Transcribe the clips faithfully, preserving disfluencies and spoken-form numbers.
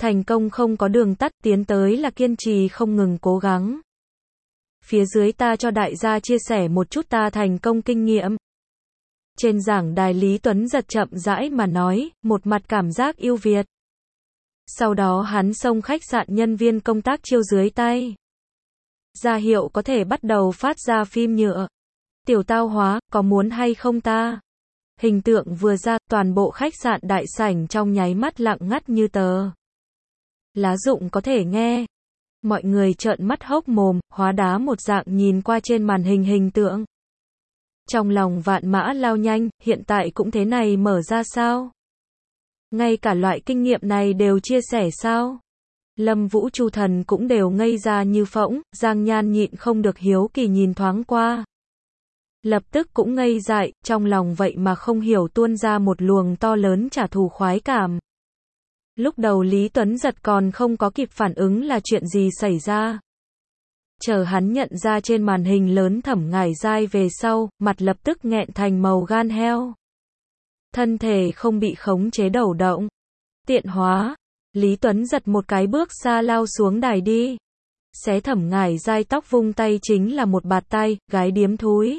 Thành công không có đường tắt, tiến tới là kiên trì không ngừng cố gắng. Phía dưới ta cho đại gia chia sẻ một chút ta thành công kinh nghiệm. Trên giảng đài Lý Tuấn Giật chậm rãi mà nói, một mặt cảm giác yêu Việt. Sau đó hắn xông khách sạn nhân viên công tác chiêu dưới tay. Ra hiệu có thể bắt đầu phát ra phim nhựa. Tiểu Tao Hóa, có muốn hay không ta? Hình tượng vừa ra, toàn bộ khách sạn đại sảnh trong nháy mắt lặng ngắt như tờ. Lá rụng có thể nghe. Mọi người trợn mắt hốc mồm, hóa đá một dạng nhìn qua trên màn hình hình tượng. Trong lòng vạn mã lao nhanh, hiện tại cũng thế này mở ra sao? Ngay cả loại kinh nghiệm này đều chia sẻ sao? Lâm Vũ Chu Thần cũng đều ngây ra như phỗng, Giang Nhan nhịn không được hiếu kỳ nhìn thoáng qua. Lập tức cũng ngây dại, trong lòng vậy mà không hiểu tuôn ra một luồng to lớn trả thù khoái cảm. Lúc đầu Lý Tuấn Giật còn không có kịp phản ứng là chuyện gì xảy ra. Chờ hắn nhận ra trên màn hình lớn Thẩm Ngải Giai về sau, mặt lập tức nghẹn thành màu gan heo. Thân thể không bị khống chế đầu động. Tiện hóa. Lý Tuấn Giật một cái bước xa lao xuống đài đi. Xé Thẩm Ngải Giai tóc vung tay chính là một bạt tay, gái điếm thúi.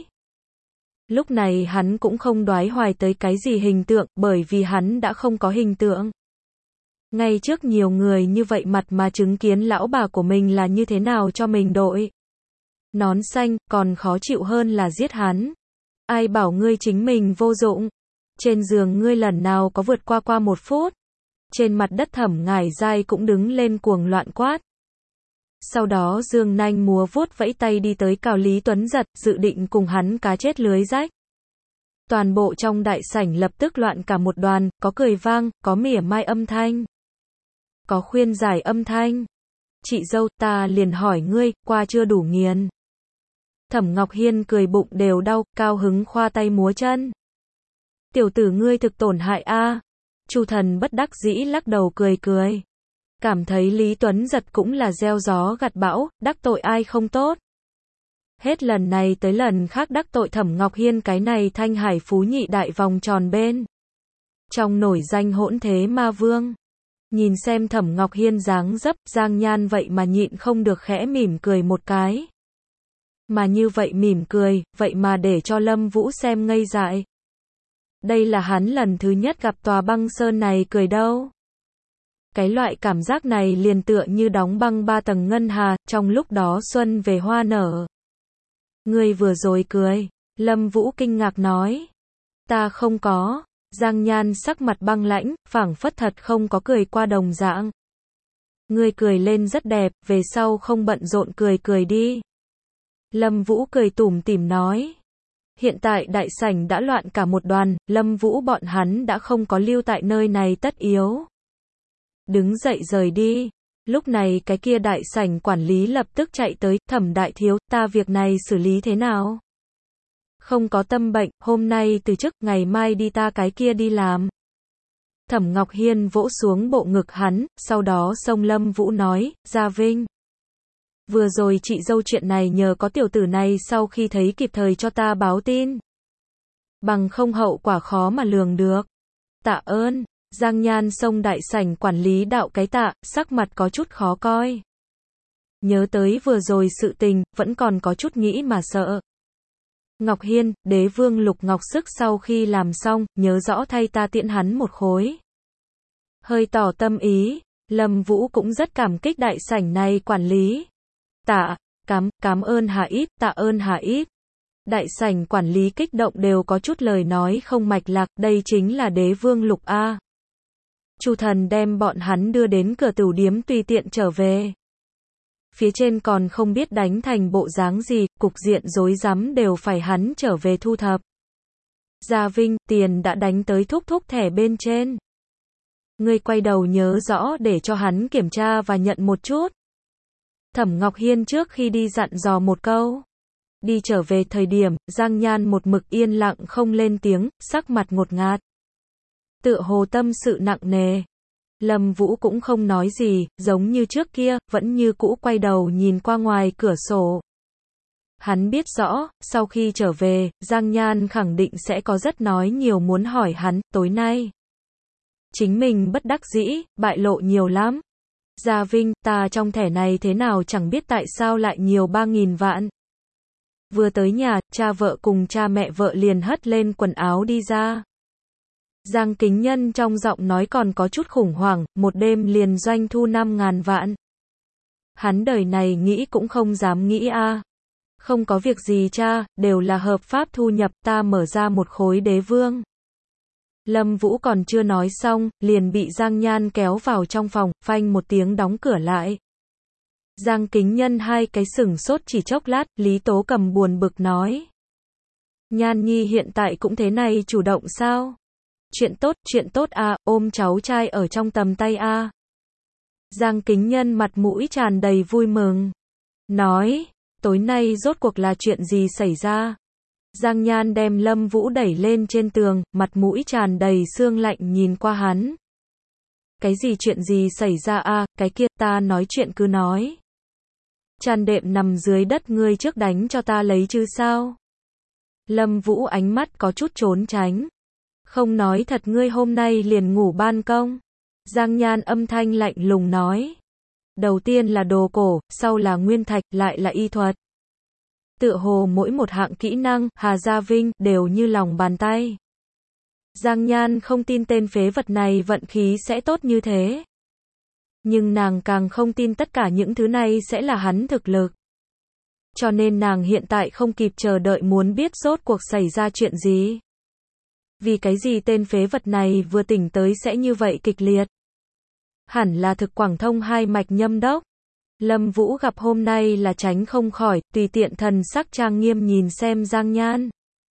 Lúc này hắn cũng không đoái hoài tới cái gì hình tượng, bởi vì hắn đã không có hình tượng. Ngay trước nhiều người như vậy mặt mà chứng kiến lão bà của mình là như thế nào cho mình đội nón xanh, còn khó chịu hơn là giết hắn. Ai bảo ngươi chính mình vô dụng. Trên giường ngươi lần nào có vượt qua qua một phút. Trên mặt đất Thẩm Ngải Giai cũng đứng lên cuồng loạn quát. Sau đó dương nanh múa vuốt vẫy tay đi tới cào Lý Tuấn Giật, dự định cùng hắn cá chết lưới rách. Toàn bộ trong đại sảnh lập tức loạn cả một đoàn, có cười vang, có mỉa mai âm thanh. Có khuyên giải âm thanh. Chị dâu, ta liền hỏi ngươi, qua chưa đủ nghiền. Thẩm Ngọc Hiên cười bụng đều đau, cao hứng khoa tay múa chân. Tiểu tử ngươi thực tổn hại a. Chu Thần bất đắc dĩ lắc đầu cười cười. Cảm thấy Lý Tuấn Giật cũng là gieo gió gặt bão, đắc tội ai không tốt. Hết lần này tới lần khác đắc tội Thẩm Ngọc Hiên cái này thanh hải phú nhị đại vòng tròn bên. Trong nổi danh hỗn thế ma vương. Nhìn xem Thẩm Ngọc Hiên dáng dấp, Giang Nhan vậy mà nhịn không được khẽ mỉm cười một cái. Mà như vậy mỉm cười, vậy mà để cho Lâm Vũ xem ngây dại. Đây là hắn lần thứ nhất gặp tòa băng sơn này cười đâu. Cái loại cảm giác này liền tựa như đóng băng ba tầng ngân hà, trong lúc đó xuân về hoa nở. Ngươi vừa rồi cười, Lâm Vũ kinh ngạc nói. Ta không có. Giang Nhan sắc mặt băng lãnh, phảng phất thật không có cười qua đồng dạng. Ngươi cười lên rất đẹp, về sau không bận rộn cười cười đi. Lâm Vũ cười tủm tỉm nói. Hiện tại đại sảnh đã loạn cả một đoàn, Lâm Vũ bọn hắn đã không có lưu tại nơi này tất yếu. Đứng dậy rời đi. Lúc này cái kia đại sảnh quản lý lập tức chạy tới, Thẩm đại thiếu, ta việc này xử lý thế nào? Không có tâm bệnh, hôm nay từ chức, ngày mai đi ta cái kia đi làm. Thẩm Ngọc Hiên vỗ xuống bộ ngực hắn, sau đó xông Lâm Vũ nói, Gia Vinh. Vừa rồi chị dâu chuyện này nhờ có tiểu tử này sau khi thấy kịp thời cho ta báo tin. Bằng không hậu quả khó mà lường được. Tạ ơn. Giang Nhan xông đại sảnh quản lý đạo cái tạ, sắc mặt có chút khó coi. Nhớ tới vừa rồi sự tình, vẫn còn có chút nghĩ mà sợ. Ngọc Hiên, đế vương Lục Ngọc Sức sau khi làm xong, nhớ rõ thay ta tiễn hắn một khối. Hơi tỏ tâm ý, Lâm Vũ cũng rất cảm kích đại sảnh này quản lý. Tạ, cám, cám ơn Hà Ít, tạ ơn Hà Ít. Đại sảnh quản lý kích động đều có chút lời nói không mạch lạc, đây chính là đế vương Lục A. Chu Thần đem bọn hắn đưa đến cửa tửu điếm tùy tiện trở về. Phía trên còn không biết đánh thành bộ dáng gì, cục diện rối rắm đều phải hắn trở về thu thập. Gia Vinh, tiền đã đánh tới thúc thúc thẻ bên trên. Ngươi quay đầu nhớ rõ để cho hắn kiểm tra và nhận một chút. Thẩm Ngọc Hiên trước khi đi dặn dò một câu. Đi trở về thời điểm, Giang Nhan một mực yên lặng không lên tiếng, sắc mặt ngột ngạt. Tựa hồ tâm sự nặng nề. Lâm Vũ cũng không nói gì, giống như trước kia, vẫn như cũ quay đầu nhìn qua ngoài cửa sổ. Hắn biết rõ, sau khi trở về, Giang Nhan khẳng định sẽ có rất nói nhiều muốn hỏi hắn, tối nay. Chính mình bất đắc dĩ, bại lộ nhiều lắm. Gia Vinh, ta trong thẻ này thế nào chẳng biết tại sao lại nhiều ba nghìn vạn. Vừa tới nhà, cha vợ cùng cha mẹ vợ liền hất lên quần áo đi ra. Giang Kính Nhân trong giọng nói còn có chút khủng hoảng, một đêm liền doanh thu năm ngàn vạn. Hắn đời này nghĩ cũng không dám nghĩ a. À. Không có việc gì cha, đều là hợp pháp thu nhập, ta mở ra một khối đế vương. Lâm Vũ còn chưa nói xong, liền bị Giang Nhan kéo vào trong phòng, phanh một tiếng đóng cửa lại. Giang Kính Nhân hai cái sửng sốt chỉ chốc lát, Lý Tố Cầm buồn bực nói. Nhan Nhi hiện tại cũng thế này chủ động sao? Chuyện tốt, chuyện tốt à, ôm cháu trai ở trong tầm tay a. À. Giang Kính Nhân mặt mũi tràn đầy vui mừng. Nói, tối nay rốt cuộc là chuyện gì xảy ra? Giang Nhan đem Lâm Vũ đẩy lên trên tường, mặt mũi tràn đầy sương lạnh nhìn qua hắn. Cái gì chuyện gì xảy ra a? À, cái kia ta nói chuyện cứ nói. Chăn đệm nằm dưới đất ngươi trước đánh cho ta lấy chứ sao? Lâm Vũ ánh mắt có chút trốn tránh. Không nói thật ngươi hôm nay liền ngủ ban công. Giang Nhan âm thanh lạnh lùng nói. Đầu tiên là đồ cổ, sau là nguyên thạch, lại là y thuật. Tựa hồ mỗi một hạng kỹ năng, Hà Gia Vinh, đều như lòng bàn tay. Giang Nhan không tin tên phế vật này vận khí sẽ tốt như thế. Nhưng nàng càng không tin tất cả những thứ này sẽ là hắn thực lực. Cho nên nàng hiện tại không kịp chờ đợi muốn biết rốt cuộc xảy ra chuyện gì. Vì cái gì tên phế vật này vừa tỉnh tới sẽ như vậy kịch liệt. Hẳn là thực Quảng Thông hai mạch nhâm đốc. Lâm Vũ gặp hôm nay là tránh không khỏi, tùy tiện thần sắc trang nghiêm nhìn xem Giang Nhan.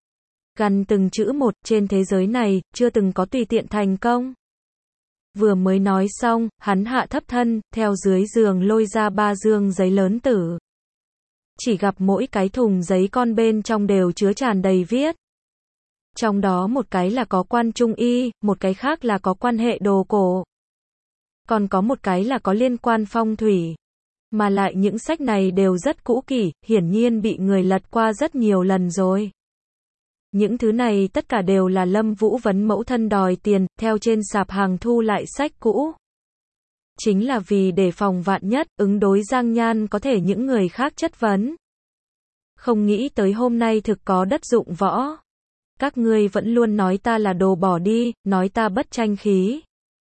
Gần từng chữ một, trên thế giới này, chưa từng có tùy tiện thành công. Vừa mới nói xong, hắn hạ thấp thân, theo dưới giường lôi ra ba dương giấy lớn tử. Chỉ gặp mỗi cái thùng giấy con bên trong đều chứa tràn đầy viết. Trong đó một cái là có quan trung y, một cái khác là có quan hệ đồ cổ. Còn có một cái là có liên quan phong thủy. Mà lại những sách này đều rất cũ kỹ, hiển nhiên bị người lật qua rất nhiều lần rồi. Những thứ này tất cả đều là Lâm Vũ vấn mẫu thân đòi tiền, theo trên sạp hàng thu lại sách cũ. Chính là vì để phòng vạn nhất, ứng đối Giang Nhan có thể những người khác chất vấn. Không nghĩ tới hôm nay thực có đất dụng võ. Các ngươi vẫn luôn nói ta là đồ bỏ đi, nói ta bất tranh khí.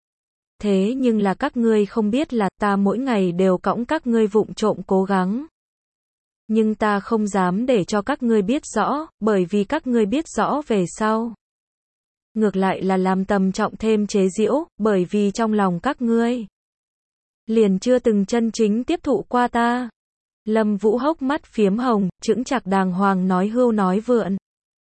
Thế nhưng là các ngươi không biết là ta mỗi ngày đều cõng các ngươi vụng trộm cố gắng. Nhưng ta không dám để cho các ngươi biết rõ, bởi vì các ngươi biết rõ về sau. Ngược lại là làm tầm trọng thêm chế giễu, bởi vì trong lòng các ngươi liền chưa từng chân chính tiếp thụ qua ta. Lâm Vũ hốc mắt phiếm hồng, chững chạc đàng hoàng nói hưu nói vượn.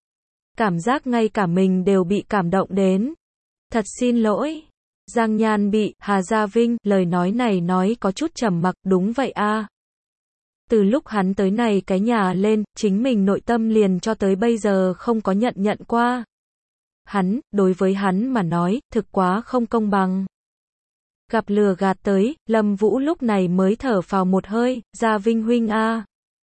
Cảm giác ngay cả mình đều bị cảm động đến. Thật xin lỗi. Giang Nhan bị Hà Gia Vinh, lời nói này nói có chút trầm mặc, đúng vậy a. À. Từ lúc hắn tới này cái nhà lên, chính mình nội tâm liền cho tới bây giờ không có nhận nhận qua. Hắn, đối với hắn mà nói, thực quá không công bằng. Gặp lừa gạt tới, Lâm Vũ lúc này mới thở phào một hơi, Gia Vinh huynh a. À.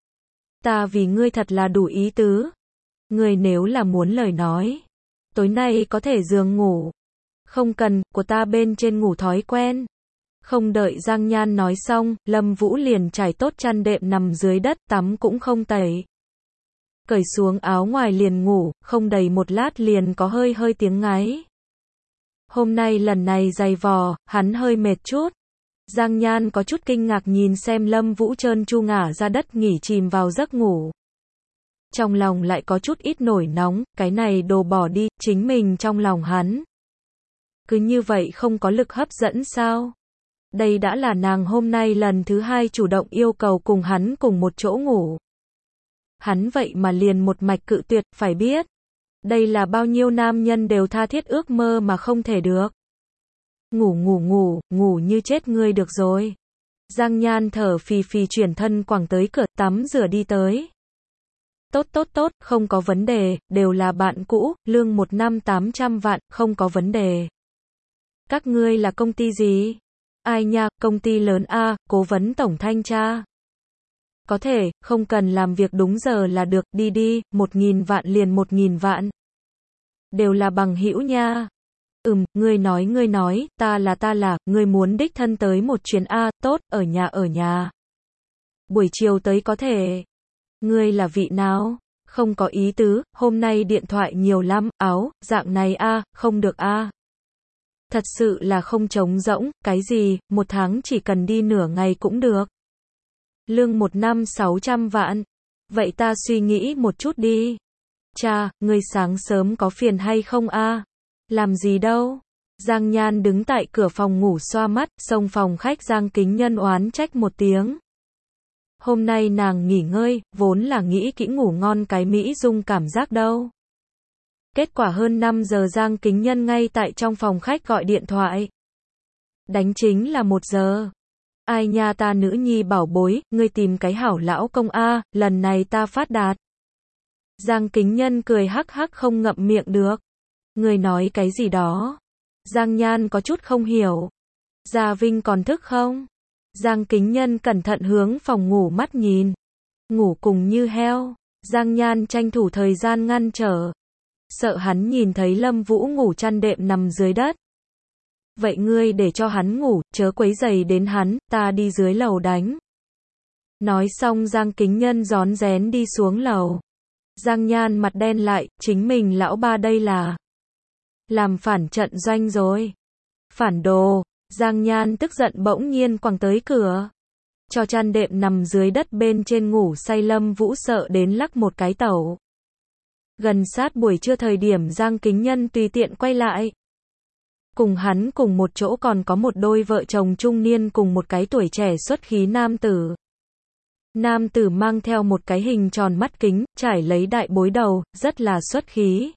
Ta vì ngươi thật là đủ ý tứ. Ngươi nếu là muốn lời nói, tối nay có thể giường ngủ. Không cần, của ta bên trên ngủ thói quen. Không đợi Giang Nhan nói xong, Lâm Vũ liền trải tốt chăn đệm nằm dưới đất, tắm cũng không tẩy. Cởi xuống áo ngoài liền ngủ, không đầy một lát liền có hơi hơi tiếng ngáy. Hôm nay lần này dày vò, hắn hơi mệt chút. Giang Nhan có chút kinh ngạc nhìn xem Lâm Vũ trơn tru ngả ra đất nghỉ chìm vào giấc ngủ. Trong lòng lại có chút ít nổi nóng, cái này đồ bỏ đi, chính mình trong lòng hắn. Cứ như vậy không có lực hấp dẫn sao? Đây đã là nàng hôm nay lần thứ hai chủ động yêu cầu cùng hắn cùng một chỗ ngủ. Hắn vậy mà liền một mạch cự tuyệt, phải biết. Đây là bao nhiêu nam nhân đều tha thiết ước mơ mà không thể được. Ngủ ngủ ngủ, ngủ như chết ngươi được rồi. Giang Nhan thở phì phì chuyển thân quẳng tới cửa tắm rửa đi tới. Tốt tốt tốt, không có vấn đề, đều là bạn cũ, lương một năm tám trăm vạn, không có vấn đề. Các ngươi là công ty gì? Ai nha, công ty lớn a, cố vấn tổng thanh tra. Có thể, không cần làm việc đúng giờ là được, đi đi, một nghìn vạn liền một nghìn vạn. Đều là bằng hữu nha. Ừm, ngươi nói ngươi nói, ta là ta là, ngươi muốn đích thân tới một chuyến a, tốt, ở nhà ở nhà. Buổi chiều tới có thể. Ngươi là vị nào? Không có ý tứ, hôm nay điện thoại nhiều lắm, áo, dạng này a, không được a. Thật sự là không trống rỗng, cái gì, một tháng chỉ cần đi nửa ngày cũng được. Lương một năm sáu trăm vạn. Vậy ta suy nghĩ một chút đi. Cha, ngươi sáng sớm có phiền hay không a? Làm gì đâu? Giang Nhan đứng tại cửa phòng ngủ xoa mắt, xông phòng khách Giang Kính Nhân oán trách một tiếng. Hôm nay nàng nghỉ ngơi, vốn là nghĩ kỹ ngủ ngon cái Mỹ Dung cảm giác đâu. Kết quả hơn năm giờ Giang Kính Nhân ngay tại trong phòng khách gọi điện thoại. Đánh chính là một giờ. Ai nha ta nữ nhi bảo bối, ngươi tìm cái hảo lão công a, lần này ta phát đạt. Giang Kính Nhân cười hắc hắc không ngậm miệng được. Ngươi nói cái gì đó? Giang Nhan có chút không hiểu. Gia Vinh còn thức không? Giang Kính Nhân cẩn thận hướng phòng ngủ mắt nhìn. Ngủ cùng như heo. Giang Nhan tranh thủ thời gian ngăn trở. Sợ hắn nhìn thấy Lâm Vũ ngủ chăn đệm nằm dưới đất. Vậy ngươi để cho hắn ngủ, chớ quấy rầy đến hắn, ta đi dưới lầu đánh. Nói xong Giang Kính Nhân rón rén đi xuống lầu. Giang Nhan mặt đen lại, chính mình lão ba đây là làm phản trận doanh rồi. Phản đồ. Giang Nhan tức giận bỗng nhiên quẳng tới cửa. Cho chăn đệm nằm dưới đất bên trên ngủ say Lâm Vũ sợ đến lắc một cái tẩu. Gần sát buổi trưa thời điểm Giang Kính Nhân tùy tiện quay lại. Cùng hắn cùng một chỗ còn có một đôi vợ chồng trung niên cùng một cái tuổi trẻ xuất khí nam tử. Nam tử mang theo một cái hình tròn mắt kính, trải lấy đại bối đầu, rất là xuất khí.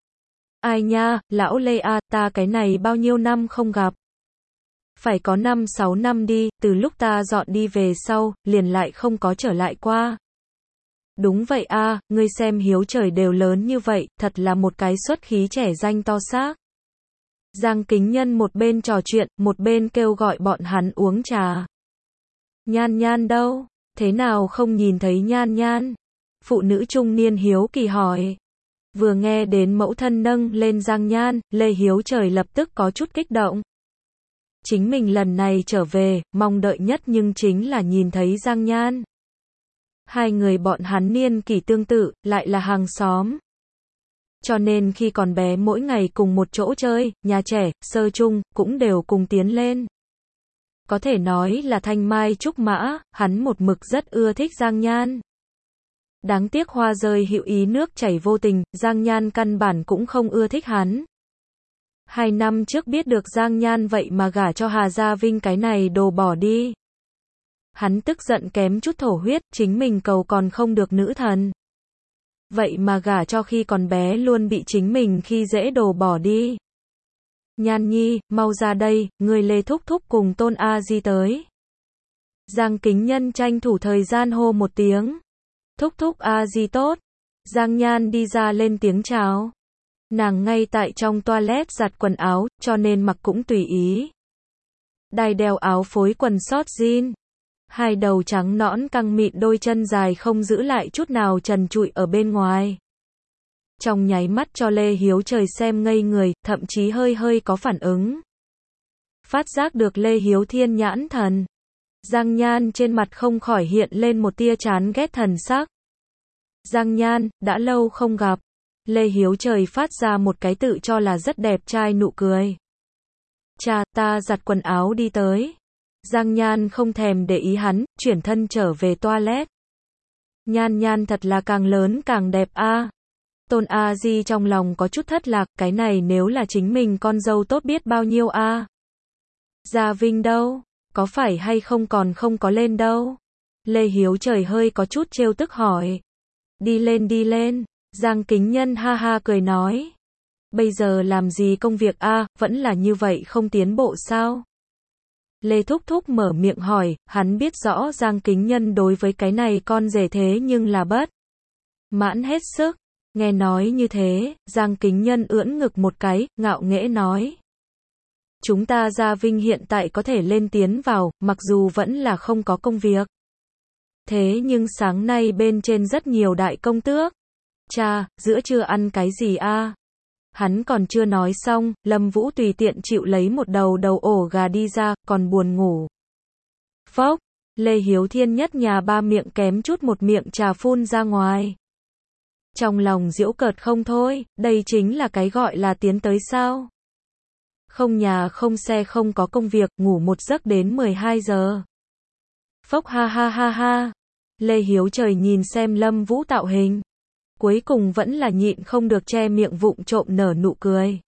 Ai nha, lão Lê a, ta cái này bao nhiêu năm không gặp. Phải có năm sáu năm đi, từ lúc ta dọn đi về sau, liền lại không có trở lại qua. Đúng vậy a, ngươi xem Hiếu trời đều lớn như vậy, thật là một cái xuất khí trẻ danh to xác. Giang Kính Nhân một bên trò chuyện, một bên kêu gọi bọn hắn uống trà. Nhan Nhan đâu? Thế nào không nhìn thấy Nhan Nhan? Phụ nữ trung niên hiếu kỳ hỏi. Vừa nghe đến mẫu thân nâng lên Giang Nhan, Lê Hiếu trời lập tức có chút kích động. Chính mình lần này trở về, mong đợi nhất nhưng chính là nhìn thấy Giang Nhan. Hai người bọn hắn niên kỷ tương tự, lại là hàng xóm. Cho nên khi còn bé mỗi ngày cùng một chỗ chơi, nhà trẻ, sơ chung, cũng đều cùng tiến lên. Có thể nói là thanh mai trúc mã, hắn một mực rất ưa thích Giang Nhan. Đáng tiếc hoa rơi hữu ý nước chảy vô tình, Giang Nhan căn bản cũng không ưa thích hắn. Hai năm trước biết được Giang Nhan vậy mà gả cho Hà Gia Vinh cái này đồ bỏ đi. Hắn tức giận kém chút thổ huyết, chính mình cầu còn không được nữ thần. Vậy mà gả cho khi còn bé luôn bị chính mình khi dễ đồ bỏ đi. Nhan Nhi, mau ra đây, người Lê Thúc Thúc cùng Tôn A Di tới. Giang Kính Nhân tranh thủ thời gian hô một tiếng. Thúc Thúc A Di tốt. Giang Nhan đi ra lên tiếng chào. Nàng ngay tại trong toilet giặt quần áo, cho nên mặc cũng tùy ý. Đai đeo áo phối quần sót jean. Hai đầu trắng nõn căng mịn đôi chân dài không giữ lại chút nào trần trụi ở bên ngoài. Trong nháy mắt cho Lê Hiếu trời xem ngây người, thậm chí hơi hơi có phản ứng. Phát giác được Lê Hiếu thiên nhãn thần. Giang Nhan trên mặt không khỏi hiện lên một tia chán ghét thần sắc. Giang Nhan, đã lâu không gặp. Lê Hiếu trời phát ra một cái tự cho là rất đẹp trai nụ cười. Cha, ta giặt quần áo đi tới. Giang Nhan không thèm để ý hắn, chuyển thân trở về toilet. Nhan Nhan thật là càng lớn càng đẹp a. À. Tôn A Di trong lòng có chút thất lạc, cái này nếu là chính mình con dâu tốt biết bao nhiêu a. À. Gia Vinh đâu? Có phải hay không còn không có lên đâu? Lê Hiếu trời hơi có chút trêu tức hỏi. Đi lên đi lên. Giang Kính Nhân ha ha cười nói. Bây giờ làm gì công việc a, à, vẫn là như vậy không tiến bộ sao? Lê Thúc Thúc mở miệng hỏi, hắn biết rõ Giang Kính Nhân đối với cái này con rể thế nhưng là bất mãn hết sức. Nghe nói như thế, Giang Kính Nhân ưỡn ngực một cái, ngạo nghễ nói. Chúng ta Gia Vinh hiện tại có thể lên tiến vào, mặc dù vẫn là không có công việc. Thế nhưng sáng nay bên trên rất nhiều đại công tước. Cha, giữa trưa ăn cái gì a? Hắn còn chưa nói xong, Lâm Vũ tùy tiện chịu lấy một đầu đầu ổ gà đi ra, còn buồn ngủ. Phốc, Lê Hiếu Thiên nhất nhà ba miệng kém chút một miệng trà phun ra ngoài. Trong lòng giễu cợt không thôi, đây chính là cái gọi là tiến tới sao. Không nhà không xe không có công việc, ngủ một giấc đến mười hai giờ. Phốc ha ha ha ha. Lê Hiếu Trời nhìn xem Lâm Vũ tạo hình. Cuối cùng vẫn là nhịn không được che miệng vụng trộm nở nụ cười.